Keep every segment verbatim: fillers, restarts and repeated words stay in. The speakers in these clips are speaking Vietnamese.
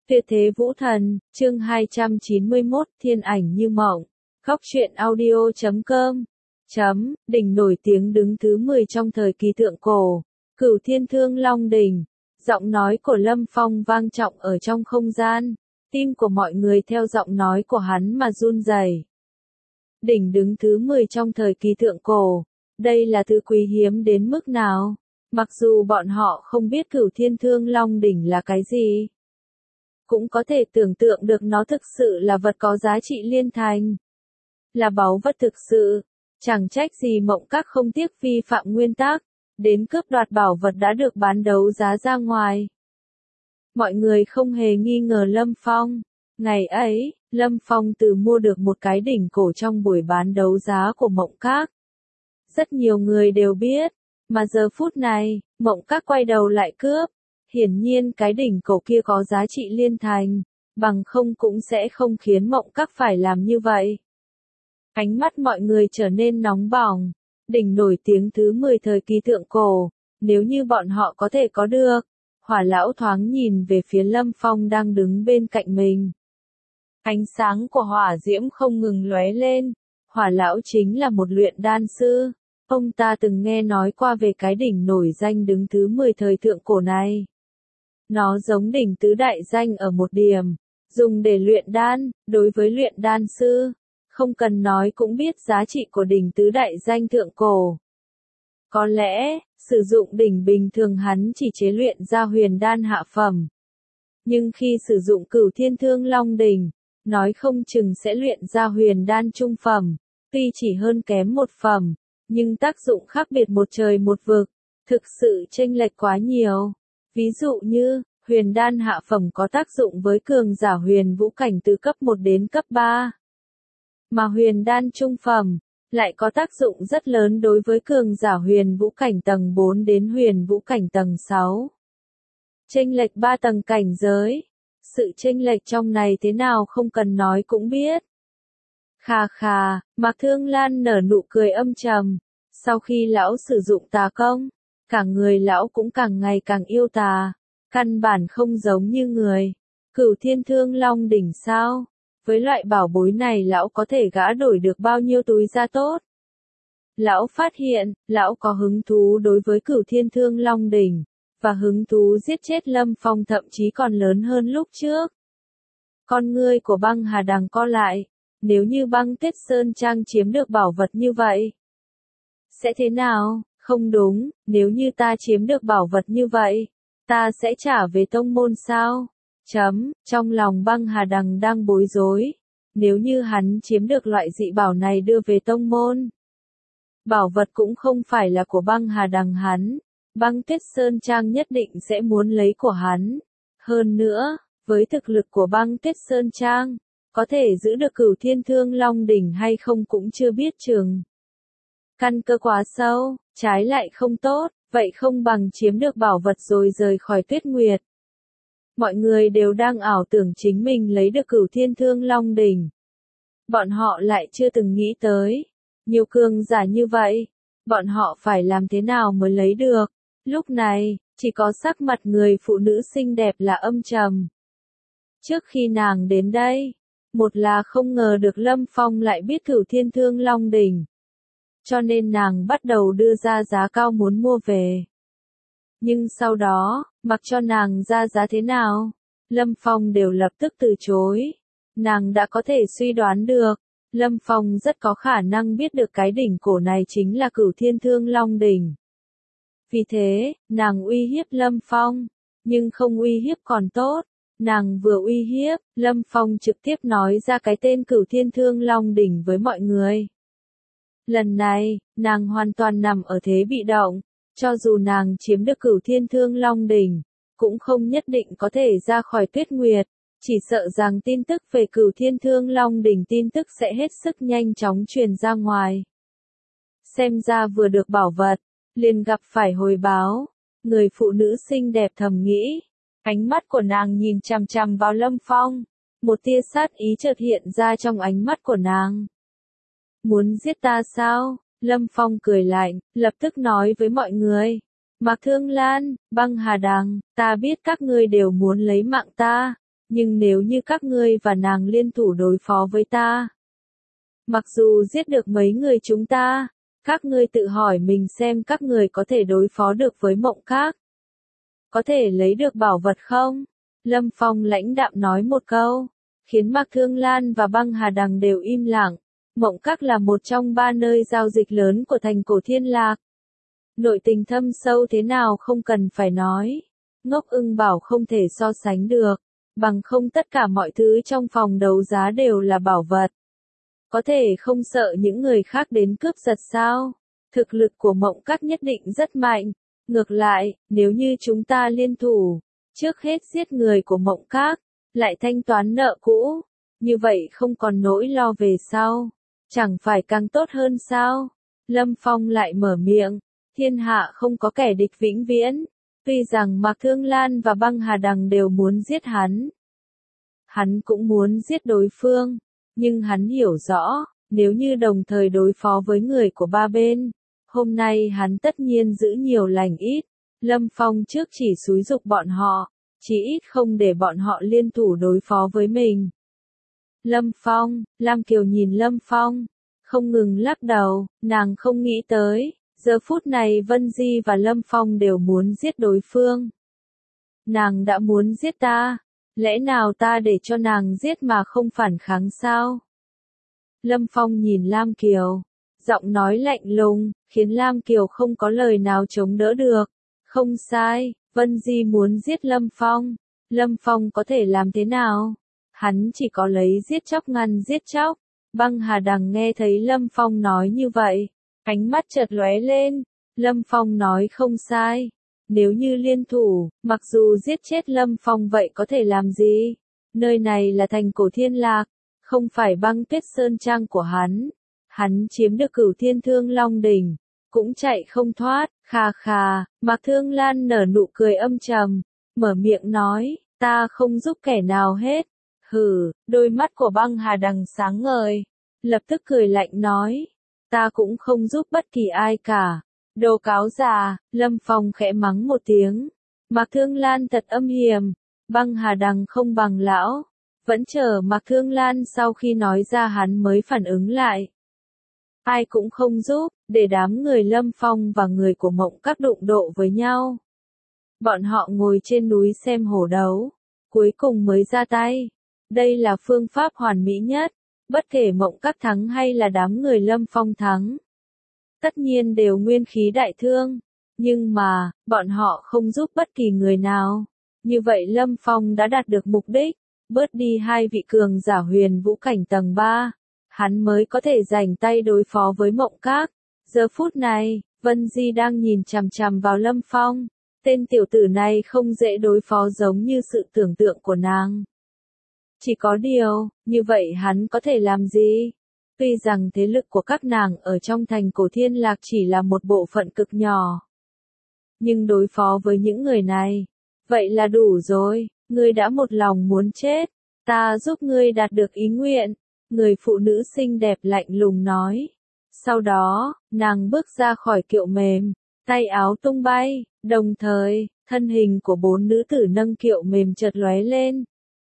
Tuyệt thế vũ thần, chương hai trăm chín mươi mốt, thiên ảnh như mộng. Góc truyện audio chấm com. Chấm, đỉnh nổi tiếng đứng thứ mười trong thời kỳ thượng cổ. Cửu Thiên Thương Long đỉnh. Giọng nói của Lâm Phong vang trọng ở trong không gian. Tim của mọi người theo giọng nói của hắn mà run rẩy. Đỉnh đứng thứ mười trong thời kỳ thượng cổ. Đây là thứ quý hiếm đến mức nào? Mặc dù bọn họ không biết Cửu Thiên Thương Long đỉnh là cái gì, cũng có thể tưởng tượng được nó thực sự là vật có giá trị liên thành. Là báu vật thực sự. Chẳng trách gì Mộng Các không tiếc vi phạm nguyên tắc, đến cướp đoạt bảo vật đã được bán đấu giá ra ngoài. Mọi người không hề nghi ngờ Lâm Phong. Ngày ấy, Lâm Phong tự mua được một cái đỉnh cổ trong buổi bán đấu giá của Mộng Các. Rất nhiều người đều biết, mà giờ phút này, Mộng Các quay đầu lại cướp. Hiển nhiên cái đỉnh cổ kia có giá trị liên thành, bằng không cũng sẽ không khiến Mộng Các phải làm như vậy. Ánh mắt mọi người trở nên nóng bỏng. Đỉnh nổi tiếng thứ mười thời kỳ thượng cổ, nếu như bọn họ có thể có được. Hỏa lão thoáng nhìn về phía Lâm Phong đang đứng bên cạnh mình. Ánh sáng của hỏa diễm không ngừng lóe lên. Hỏa lão chính là một luyện đan sư. Ông ta từng nghe nói qua về cái đỉnh nổi danh đứng thứ mười thời thượng cổ này. Nó giống đỉnh tứ đại danh ở một điểm, dùng để luyện đan. Đối với luyện đan sư, không cần nói cũng biết giá trị của đỉnh tứ đại danh thượng cổ. Có lẽ, sử dụng đỉnh bình thường hắn chỉ chế luyện ra huyền đan hạ phẩm. Nhưng khi sử dụng Cửu Thiên Thương Long đỉnh, nói không chừng sẽ luyện ra huyền đan trung phẩm. Tuy chỉ hơn kém một phẩm, nhưng tác dụng khác biệt một trời một vực, thực sự chênh lệch quá nhiều. Ví dụ như, huyền đan hạ phẩm có tác dụng với cường giả huyền vũ cảnh từ cấp một đến cấp ba. Mà huyền đan trung phẩm, lại có tác dụng rất lớn đối với cường giả huyền vũ cảnh tầng bốn đến huyền vũ cảnh tầng sáu. Chênh lệch ba tầng cảnh giới. Sự chênh lệch trong này thế nào không cần nói cũng biết. Khà khà, Mạc Thương Lan nở nụ cười âm trầm. Sau khi lão sử dụng tà công, cả người lão cũng càng ngày càng yêu tà. Căn bản không giống như người. Cửu Thiên Thương Long đỉnh sao? Với loại bảo bối này lão có thể gã đổi được bao nhiêu túi da tốt? Lão phát hiện, lão có hứng thú đối với Cửu Thiên Thương Long đỉnh, và hứng thú giết chết Lâm Phong thậm chí còn lớn hơn lúc trước. Con ngươi của Băng Hà Đằng co lại, nếu như Băng Tuyết Sơn Trang chiếm được bảo vật như vậy, sẽ thế nào? Không đúng, nếu như ta chiếm được bảo vật như vậy, ta sẽ trả về tông môn sao? Chấm, trong lòng Băng Hà Đằng đang bối rối. Nếu như hắn chiếm được loại dị bảo này đưa về tông môn, bảo vật cũng không phải là của Băng Hà Đằng hắn. Băng Tuyết Sơn Trang nhất định sẽ muốn lấy của hắn. Hơn nữa, với thực lực của Băng Tuyết Sơn Trang, có thể giữ được Cửu Thiên Thương Long đỉnh hay không cũng chưa biết chừng. Căn cơ quá sâu, trái lại không tốt, vậy không bằng chiếm được bảo vật rồi rời khỏi Tuyết Nguyệt. Mọi người đều đang ảo tưởng chính mình lấy được Cửu Thiên Thương Long đỉnh. Bọn họ lại chưa từng nghĩ tới. Nhiều cường giả như vậy, bọn họ phải làm thế nào mới lấy được. Lúc này, chỉ có sắc mặt người phụ nữ xinh đẹp là âm trầm. Trước khi nàng đến đây, một là không ngờ được Lâm Phong lại biết Cửu Thiên Thương Long đỉnh. Cho nên nàng bắt đầu đưa ra giá cao muốn mua về. Nhưng sau đó, mặc cho nàng ra giá thế nào, Lâm Phong đều lập tức từ chối. Nàng đã có thể suy đoán được, Lâm Phong rất có khả năng biết được cái đỉnh cổ này chính là Cửu Thiên Thương Long đỉnh. Vì thế, nàng uy hiếp Lâm Phong, nhưng không uy hiếp còn tốt. Nàng vừa uy hiếp, Lâm Phong trực tiếp nói ra cái tên Cửu Thiên Thương Long đỉnh với mọi người. Lần này, nàng hoàn toàn nằm ở thế bị động. Cho dù nàng chiếm được Cửu Thiên Thương Long đỉnh, cũng không nhất định có thể ra khỏi Tuyết Nguyệt. Chỉ sợ rằng tin tức về Cửu Thiên Thương Long đỉnh tin tức sẽ hết sức nhanh chóng truyền ra ngoài. Xem ra vừa được bảo vật, liền gặp phải hồi báo. Người phụ nữ xinh đẹp thầm nghĩ. Ánh mắt của nàng nhìn chằm chằm vào Lâm Phong. Một tia sát ý chợt hiện ra trong ánh mắt của nàng. Muốn giết ta sao? Lâm Phong cười lạnh, lập tức nói với mọi người. Mạc Thương Lan, Băng Hà Đằng, ta biết các ngươi đều muốn lấy mạng ta, Nhưng nếu như các ngươi và nàng liên thủ đối phó với ta, mặc dù giết được mấy người chúng ta, các ngươi tự hỏi mình xem các người có thể đối phó được với Mộng Các. Có thể lấy được bảo vật không? Lâm Phong lãnh đạm nói một câu, khiến Mạc Thương Lan và Băng Hà Đằng đều im lặng. Mộng Các là một trong ba nơi giao dịch lớn của thành cổ Thiên Lạc. Nội tình thâm sâu thế nào không cần phải nói. Ngốc Ưng bảo không thể so sánh được, bằng không tất cả mọi thứ trong phòng đấu giá đều là bảo vật. Có thể không sợ những người khác đến cướp giật sao? Thực lực của Mộng Các nhất định rất mạnh. Ngược lại, nếu như chúng ta liên thủ, trước hết giết người của Mộng Các, lại thanh toán nợ cũ, như vậy không còn nỗi lo về sau, chẳng phải càng tốt hơn sao? Lâm Phong lại mở miệng, thiên hạ không có kẻ địch vĩnh viễn, tuy rằng Mạc Thương Lan và Băng Hà Đằng đều muốn giết hắn. Hắn cũng muốn giết đối phương, nhưng hắn hiểu rõ, nếu như đồng thời đối phó với người của ba bên, hôm nay hắn tất nhiên giữ nhiều lành ít. Lâm Phong trước chỉ xúi giục bọn họ, chỉ ít không để bọn họ liên thủ đối phó với mình. Lâm Phong, Lam Kiều nhìn Lâm Phong, không ngừng lắc đầu, nàng không nghĩ tới, giờ phút này Vân Di và Lâm Phong đều muốn giết đối phương. Nàng đã muốn giết ta, lẽ nào ta để cho nàng giết mà không phản kháng sao? Lâm Phong nhìn Lam Kiều, giọng nói lạnh lùng, khiến Lam Kiều không có lời nào chống đỡ được. Không sai, Vân Di muốn giết Lâm Phong. Lâm Phong có thể làm thế nào? Hắn chỉ có lấy giết chóc ngăn giết chóc. Băng Hà Đằng nghe thấy Lâm Phong nói như vậy, ánh mắt chợt lóe lên. Lâm Phong nói không sai. Nếu như liên thủ, mặc dù giết chết Lâm Phong vậy có thể làm gì? Nơi này là thành cổ Thiên Lạc, không phải Băng Tuyết Sơn Trang của hắn. Hắn chiếm được Cửu Thiên Thương Long Đỉnh, cũng chạy không thoát. Khà khà, Mạc Thương Lan nở nụ cười âm trầm, mở miệng nói, ta không giúp kẻ nào hết. Hừ, đôi mắt của Băng Hà Đằng sáng ngời, lập tức cười lạnh nói, ta cũng không giúp bất kỳ ai cả. Đồ cáo già, Lâm Phong khẽ mắng một tiếng. Mạc Thương Lan thật âm hiểm, Băng Hà Đằng không bằng lão. Vẫn chờ Mạc Thương Lan sau khi nói ra hắn mới phản ứng lại. Ai cũng không giúp, để đám người Lâm Phong và người của Mộng Các đụng độ với nhau. Bọn họ ngồi trên núi xem hổ đấu, cuối cùng mới ra tay. Đây là phương pháp hoàn mỹ nhất, bất kể Mộng Các thắng hay là đám người Lâm Phong thắng. Tất nhiên đều nguyên khí đại thương, nhưng mà, bọn họ không giúp bất kỳ người nào. Như vậy Lâm Phong đã đạt được mục đích, bớt đi hai vị cường giả huyền vũ cảnh tầng ba. Hắn mới có thể rảnh tay đối phó với Mộng Các. Giờ phút này, Vân Di đang nhìn chằm chằm vào Lâm Phong. Tên tiểu tử này không dễ đối phó giống như sự tưởng tượng của nàng. Chỉ có điều, như vậy hắn có thể làm gì? Tuy rằng thế lực của các nàng ở trong thành cổ Thiên Lạc chỉ là một bộ phận cực nhỏ. Nhưng đối phó với những người này, vậy là đủ rồi. Ngươi đã một lòng muốn chết, ta giúp ngươi đạt được ý nguyện. Người phụ nữ xinh đẹp lạnh lùng nói. Sau đó, nàng bước ra khỏi kiệu mềm, tay áo tung bay, đồng thời, thân hình của bốn nữ tử nâng kiệu mềm chợt lóe lên.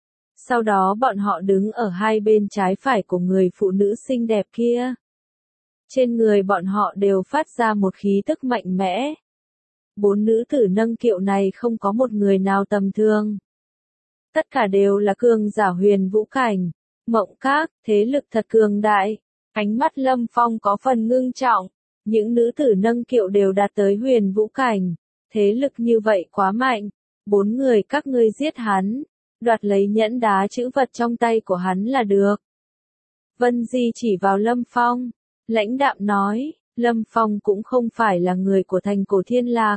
Sau đó bọn họ đứng ở hai bên trái phải của người phụ nữ xinh đẹp kia. Trên người bọn họ đều phát ra một khí tức mạnh mẽ. Bốn nữ tử nâng kiệu này không có một người nào tầm thường. Tất cả đều là cường giả huyền vũ cảnh. Mộng Các, thế lực thật cường đại. Ánh mắt Lâm Phong có phần ngưng trọng. Những nữ tử nâng kiệu đều đạt tới huyền vũ cảnh. Thế lực như vậy quá mạnh. Bốn người các ngươi giết hắn. Đoạt lấy nhẫn đá chữ vật trong tay của hắn là được. Vân Di chỉ vào Lâm Phong. Lãnh đạm nói, Lâm Phong cũng không phải là người của thành cổ Thiên Lạc.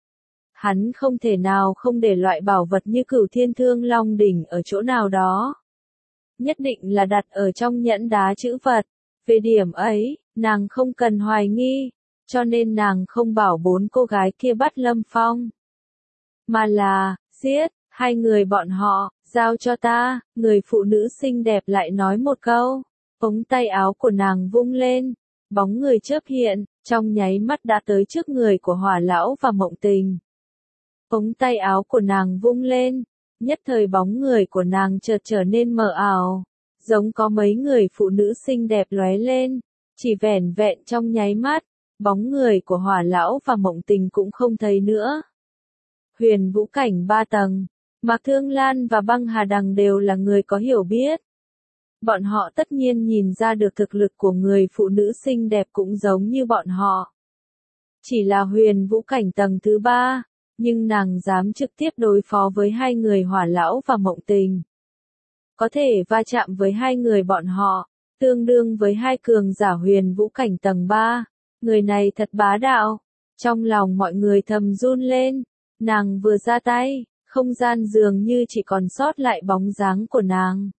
Hắn không thể nào không để loại bảo vật như Cửu Thiên Thương Long Đỉnh ở chỗ nào đó. Nhất định là đặt ở trong nhẫn đá chữ vật. Về điểm ấy, nàng không cần hoài nghi, cho nên nàng không bảo bốn cô gái kia bắt Lâm Phong. Mà là, giết, hai người bọn họ, giao cho ta, người phụ nữ xinh đẹp lại nói một câu. Ống tay áo của nàng vung lên, bóng người chớp hiện, trong nháy mắt đã tới trước người của Hỏa Lão và Mộng Tình. Ống tay áo của nàng vung lên, Nhất thời bóng người của nàng chợt trở nên mờ ảo, giống có mấy người phụ nữ xinh đẹp lóe lên, chỉ vẻn vẹn trong nháy mắt, bóng người của Hỏa lão và Mộng Tình cũng không thấy nữa. Huyền vũ cảnh ba tầng, Mạc Thương Lan và Băng Hà Đằng đều là người có hiểu biết. Bọn họ tất nhiên nhìn ra được thực lực của người phụ nữ xinh đẹp cũng giống như bọn họ. Chỉ là huyền vũ cảnh tầng thứ ba, nhưng nàng dám trực tiếp đối phó với hai người Hỏa lão và Mộng Tình. Có thể va chạm với hai người bọn họ, tương đương với hai cường giả huyền vũ cảnh tầng ba. Người này thật bá đạo. Trong lòng mọi người thầm run lên, nàng vừa ra tay, không gian dường như chỉ còn sót lại bóng dáng của nàng.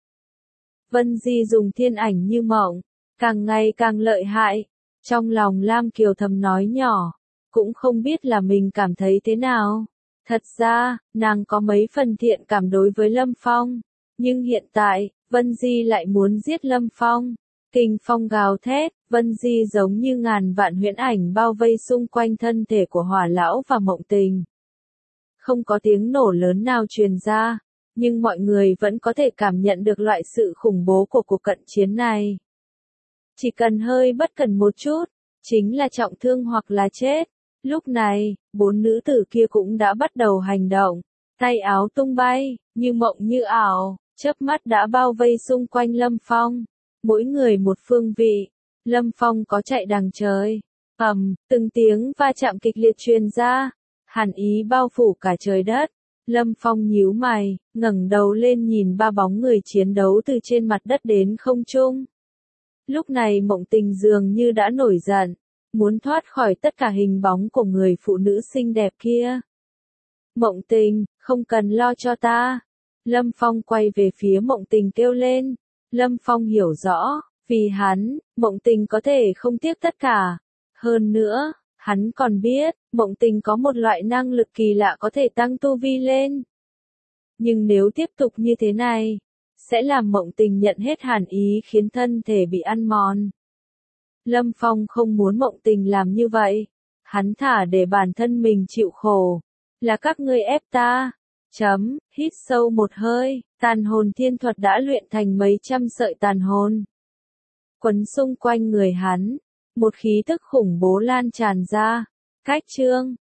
Vân Di dùng thiên ảnh như mộng, càng ngày càng lợi hại. Trong lòng Lam Kiều thầm nói nhỏ, cũng không biết là mình cảm thấy thế nào. Thật ra, nàng có mấy phần thiện cảm đối với Lâm Phong, nhưng hiện tại, Vân Di lại muốn giết Lâm Phong. Kình phong gào thét, Vân Di giống như ngàn vạn huyễn ảnh bao vây xung quanh thân thể của Hỏa lão và Mộng Tình. Không có tiếng nổ lớn nào truyền ra, nhưng mọi người vẫn có thể cảm nhận được loại sự khủng bố của cuộc cận chiến này. Chỉ cần hơi bất cẩn một chút, chính là trọng thương hoặc là chết. Lúc này, bốn nữ tử kia cũng đã bắt đầu hành động, tay áo tung bay, như mộng như ảo, chớp mắt đã bao vây xung quanh Lâm Phong. Mỗi người một phương vị, Lâm Phong có chạy đằng trời. Ầm, từng tiếng va chạm kịch liệt truyền ra, hàn ý bao phủ cả trời đất. Lâm Phong nhíu mày, ngẩng đầu lên nhìn ba bóng người chiến đấu từ trên mặt đất đến không trung. Lúc này Mộng Tình dường như đã nổi giận, muốn thoát khỏi tất cả hình bóng của người phụ nữ xinh đẹp kia. Mộng Tình, không cần lo cho ta. Lâm Phong quay về phía Mộng Tình kêu lên. Lâm Phong hiểu rõ, vì hắn, Mộng Tình có thể không tiếc tất cả. Hơn nữa, hắn còn biết, Mộng Tình có một loại năng lực kỳ lạ có thể tăng tu vi lên. Nhưng nếu tiếp tục như thế này, sẽ làm Mộng Tình nhận hết hàn ý khiến thân thể bị ăn mòn. Lâm Phong không muốn Mộng Tình làm như vậy. Hắn thả để bản thân mình chịu khổ. Là các ngươi ép ta. Chấm, hít sâu một hơi, tàn hồn thiên thuật đã luyện thành mấy trăm sợi tàn hồn. Quấn xung quanh người hắn, một khí tức khủng bố lan tràn ra. Cách chương